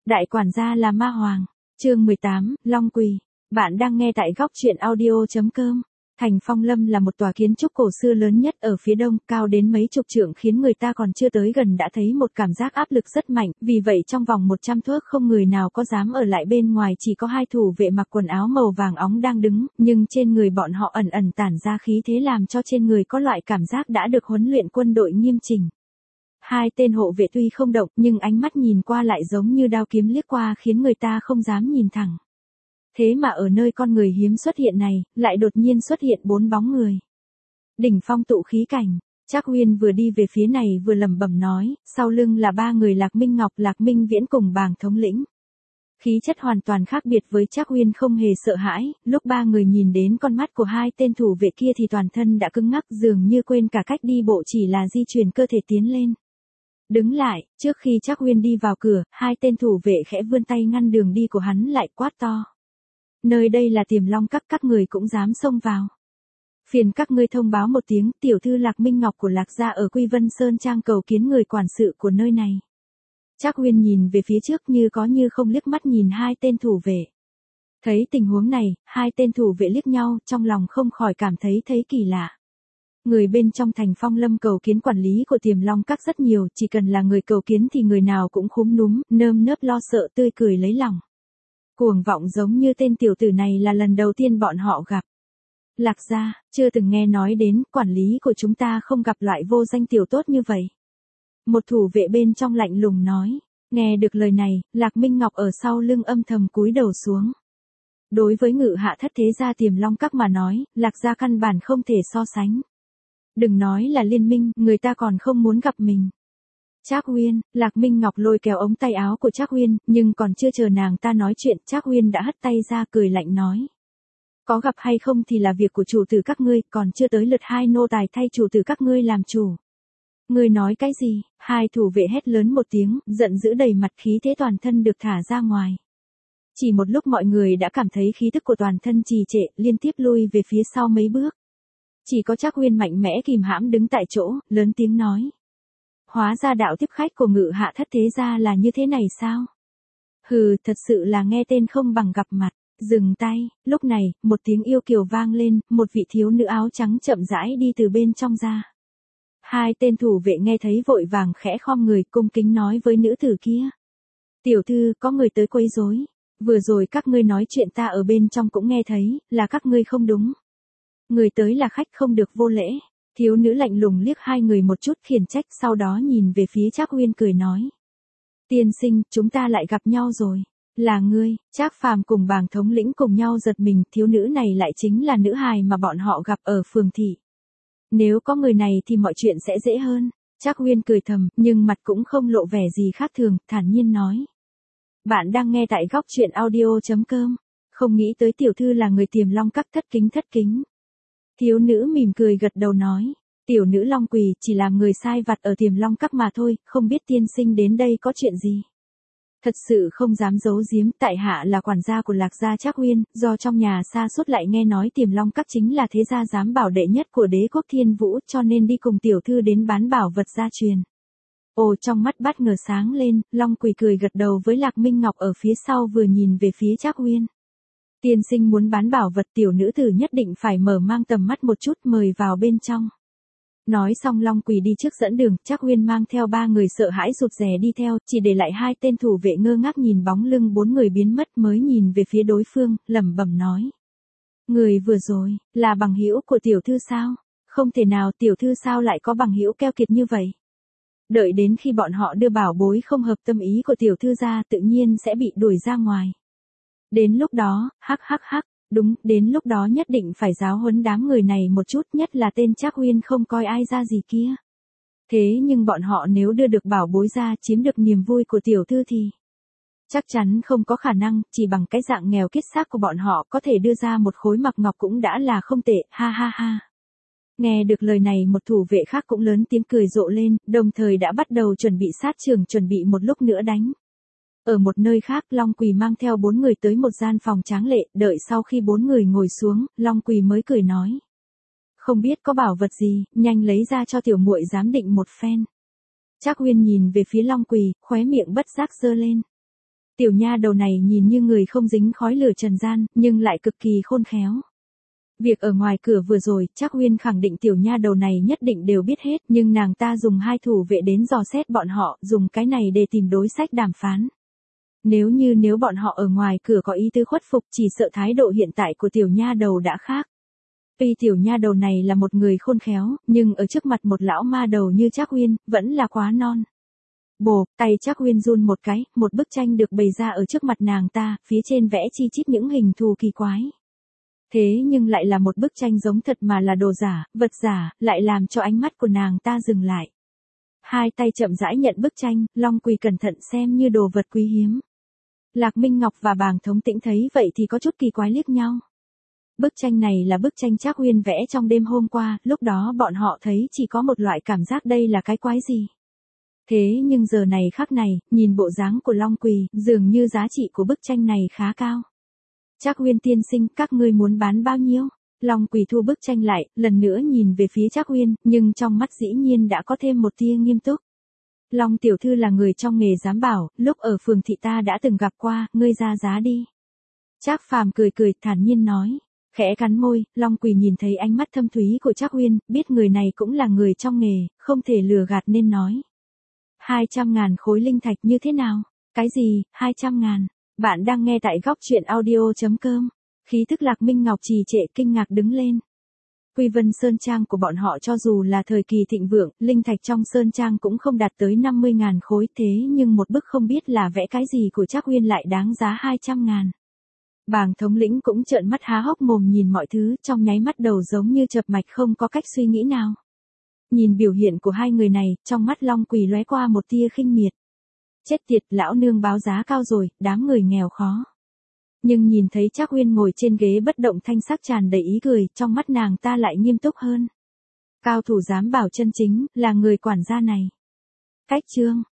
Đại quản gia là ma hoàng. Chương 18, Long Quỳ. Bạn đang nghe tại góc truyện audio.com. Thành Phong Lâm là một tòa kiến trúc cổ xưa lớn nhất ở phía đông, cao đến mấy chục trượng khiến người ta còn chưa tới gần đã thấy một cảm giác áp lực rất mạnh, vì vậy trong vòng 100 thước không người nào có dám ở lại bên ngoài, chỉ có hai thủ vệ mặc quần áo màu vàng óng đang đứng, nhưng trên người bọn họ ẩn ẩn tản ra khí thế làm cho trên người có loại cảm giác đã được huấn luyện quân đội nghiêm chỉnh. Hai tên hộ vệ tuy không động nhưng ánh mắt nhìn qua lại giống như đao kiếm liếc qua khiến người ta không dám nhìn thẳng. Thế mà ở nơi con người hiếm xuất hiện này, lại đột nhiên xuất hiện 4 bóng người. Đỉnh phong tụ khí cảnh, Trác Uyên vừa đi về phía này vừa lẩm bẩm nói, sau lưng là 3 người Lạc Minh Ngọc, Lạc Minh Viễn cùng Bàng thống lĩnh. Khí chất hoàn toàn khác biệt với Trác Uyên không hề sợ hãi, lúc 3 người nhìn đến con mắt của hai tên thủ vệ kia thì toàn thân đã cứng ngắc, dường như quên cả cách đi bộ, chỉ là di chuyển cơ thể tiến lên. Đứng lại, trước khi Trác Uyên đi vào cửa, hai tên thủ vệ khẽ vươn tay ngăn đường đi của hắn lại, quát to. Nơi đây là Tiềm Long các người cũng dám xông vào. Phiền các ngươi thông báo một tiếng, tiểu thư Lạc Minh Ngọc của Lạc gia ở Quy Vân Sơn Trang cầu kiến người quản sự của nơi này. Trác Uyên nhìn về phía trước như có như không, liếc mắt nhìn hai tên thủ vệ. Thấy tình huống này, hai tên thủ vệ liếc nhau, trong lòng không khỏi cảm thấy kỳ lạ. Người bên trong Thành Phong Lâm cầu kiến quản lý của Tiềm Long các rất nhiều, chỉ cần là người cầu kiến thì người nào cũng khúm núm, nơm nớp lo sợ, tươi cười lấy lòng. Cuồng vọng giống như tên tiểu tử này là lần đầu tiên bọn họ gặp. Lạc gia, chưa từng nghe nói đến, quản lý của chúng ta không gặp loại vô danh tiểu tốt như vậy. Một thủ vệ bên trong lạnh lùng nói. Nghe được lời này, Lạc Minh Ngọc ở sau lưng âm thầm cúi đầu xuống. Đối với ngự hạ thất thế gia Tiềm Long các mà nói, Lạc gia căn bản không thể so sánh. Đừng nói là liên minh, người ta còn không muốn gặp mình. Trác Uyên, Lạc Minh Ngọc lôi kéo ống tay áo của Trác Uyên, nhưng còn chưa chờ nàng ta nói chuyện, Trác Uyên đã hất tay ra cười lạnh nói. Có gặp hay không thì là việc của chủ tử các ngươi, còn chưa tới lượt hai nô tài thay chủ tử các ngươi làm chủ. Ngươi nói cái gì? Hai thủ vệ hét lớn một tiếng, giận dữ đầy mặt, khí thế toàn thân được thả ra ngoài. Chỉ một lúc mọi người đã cảm thấy khí tức của toàn thân trì trệ, liên tiếp lui về phía sau mấy bước. Chỉ có Trác Uyên mạnh mẽ kìm hãm đứng tại chỗ, lớn tiếng nói. Hóa ra đạo tiếp khách của ngự hạ thất thế gia là như thế này sao? Hừ, thật sự là nghe tên không bằng gặp mặt. Dừng tay, lúc này, một tiếng yêu kiều vang lên, một vị thiếu nữ áo trắng chậm rãi đi từ bên trong ra. Hai tên thủ vệ nghe thấy vội vàng khẽ khom người, cung kính nói với nữ tử kia. Tiểu thư, có người tới quấy rối. Vừa rồi các ngươi nói chuyện ta ở bên trong cũng nghe thấy, là các ngươi không đúng. Người tới là khách không được vô lễ. Thiếu nữ lạnh lùng liếc hai người một chút khiển trách, sau đó nhìn về phía Trác Uyên cười nói. Tiên sinh, chúng ta lại gặp nhau rồi. Là ngươi. Trác Phàm cùng Bàng thống lĩnh cùng nhau giật mình, thiếu nữ này lại chính là nữ hài mà bọn họ gặp ở phường thị. Nếu có người này thì mọi chuyện sẽ dễ hơn. Trác Uyên cười thầm, nhưng mặt cũng không lộ vẻ gì khác thường, thản nhiên nói. Bạn đang nghe tại góc truyện audio.com. Không nghĩ tới tiểu thư là người Tiềm Long các, thất kính. Thiếu nữ mỉm cười gật đầu nói. Tiểu nữ Long Quỳ chỉ làm người sai vặt ở Tiềm Long các mà thôi, không biết tiên sinh đến đây có chuyện gì. Thật sự không dám giấu giếm, tại hạ là quản gia của Lạc gia Trác Uyên, do trong nhà xa suốt lại nghe nói Tiềm Long các chính là thế gia giám bảo đệ nhất của đế quốc Thiên Vũ, cho nên đi cùng tiểu thư đến bán bảo vật gia truyền. Ồ, trong mắt bất ngờ sáng lên, Long Quỳ cười gật đầu với Lạc Minh Ngọc ở phía sau, vừa nhìn về phía Trác Uyên. Tiên sinh muốn bán bảo vật, tiểu nữ tử nhất định phải mở mang tầm mắt một chút, mời vào bên trong. Nói xong Long Quỳ đi trước dẫn đường, Trác Uyên mang theo 3 người sợ hãi rụt rè đi theo, chỉ để lại hai tên thủ vệ ngơ ngác nhìn bóng lưng 4 người biến mất, mới nhìn về phía đối phương, lẩm bẩm nói. Người vừa rồi, là bằng hữu của tiểu thư sao? Không thể nào, tiểu thư sao lại có bằng hữu keo kiệt như vậy? Đợi đến khi bọn họ đưa bảo bối không hợp tâm ý của tiểu thư ra, tự nhiên sẽ bị đuổi ra ngoài. Đến lúc đó, hắc. Đúng, đến lúc đó nhất định phải giáo huấn đám người này một chút, nhất là tên Trác Uyên không coi ai ra gì kia. Thế nhưng bọn họ nếu đưa được bảo bối ra, chiếm được niềm vui của tiểu thư thì chắc chắn không có khả năng, chỉ bằng cái dạng nghèo kiết xác của bọn họ có thể đưa ra một khối mặc ngọc cũng đã là không tệ, ha. Nghe được lời này, một thủ vệ khác cũng lớn tiếng cười rộ lên, đồng thời đã bắt đầu chuẩn bị sát trường, chuẩn bị một lúc nữa đánh. Ở một nơi khác, Long Quỳ mang theo 4 người tới một gian phòng tráng lệ, đợi sau khi 4 người ngồi xuống, Long Quỳ mới cười nói. Không biết có bảo vật gì, nhanh lấy ra cho tiểu muội giám định một phen. Trác Uyên nhìn về phía Long Quỳ, khóe miệng bất giác giơ lên. Tiểu nha đầu này nhìn như người không dính khói lửa trần gian, nhưng lại cực kỳ khôn khéo. Việc ở ngoài cửa vừa rồi, Trác Uyên khẳng định tiểu nha đầu này nhất định đều biết hết, nhưng nàng ta dùng 2 thủ vệ đến dò xét bọn họ, dùng cái này để tìm đối sách đàm phán. Nếu bọn họ ở ngoài cửa có ý tư khuất phục, chỉ sợ thái độ hiện tại của tiểu nha đầu đã khác. Tuy tiểu nha đầu này là một người khôn khéo, nhưng ở trước mặt một lão ma đầu như Trác Uyên, vẫn là quá non. Bồ, tay Trác Uyên run một cái, một bức tranh được bày ra ở trước mặt nàng ta, phía trên vẽ chi chít những hình thù kỳ quái. Thế nhưng lại là một bức tranh giống thật mà là đồ giả, vật giả, lại làm cho ánh mắt của nàng ta dừng lại. Hai tay chậm rãi nhận bức tranh, Long Quỳ cẩn thận xem như đồ vật quý hiếm. Lạc Minh Ngọc và Bàng Thống Tĩnh thấy vậy thì có chút kỳ quái liếc nhau. Bức tranh này là bức tranh Trác Uyên vẽ trong đêm hôm qua, lúc đó bọn họ thấy chỉ có một loại cảm giác đây là cái quái gì. Thế nhưng giờ này khắc này, nhìn bộ dáng của Long Quỳ, dường như giá trị của bức tranh này khá cao. Trác Uyên tiên sinh, các ngươi muốn bán bao nhiêu? Long Quỳ thu bức tranh lại, lần nữa nhìn về phía Trác Uyên, nhưng trong mắt dĩ nhiên đã có thêm một tia nghiêm túc. Long tiểu thư là người trong nghề giám bảo, lúc ở phường thị ta đã từng gặp qua, ngươi ra giá đi. Trác Phàm cười cười, thản nhiên nói. Khẽ cắn môi, Long Quỳ nhìn thấy ánh mắt thâm thúy của Trác Uyên, biết người này cũng là người trong nghề, không thể lừa gạt nên nói. 200.000 khối linh thạch như thế nào? Cái gì, 200.000? Bạn đang nghe tại góc truyện audio.com. Khí thức Lạc Minh Ngọc trì trệ kinh ngạc đứng lên. Quy Vân Sơn Trang của bọn họ cho dù là thời kỳ thịnh vượng, linh thạch trong Sơn Trang cũng không đạt tới 50.000 khối, thế nhưng một bức không biết là vẽ cái gì của Trác Uyên lại đáng giá 200.000. Bàng thống lĩnh cũng trợn mắt há hốc mồm nhìn mọi thứ, trong nháy mắt đầu giống như chập mạch không có cách suy nghĩ nào. Nhìn biểu hiện của hai người này, trong mắt Long Quỳ lóe qua một tia khinh miệt. Chết tiệt, lão nương báo giá cao rồi, đám người nghèo khó. Nhưng nhìn thấy Trác Uyên ngồi trên ghế bất động, thanh sắc tràn đầy ý cười, trong mắt nàng ta lại nghiêm túc hơn. Cao thủ giám bảo chân chính, là người quản gia này. Cách chương.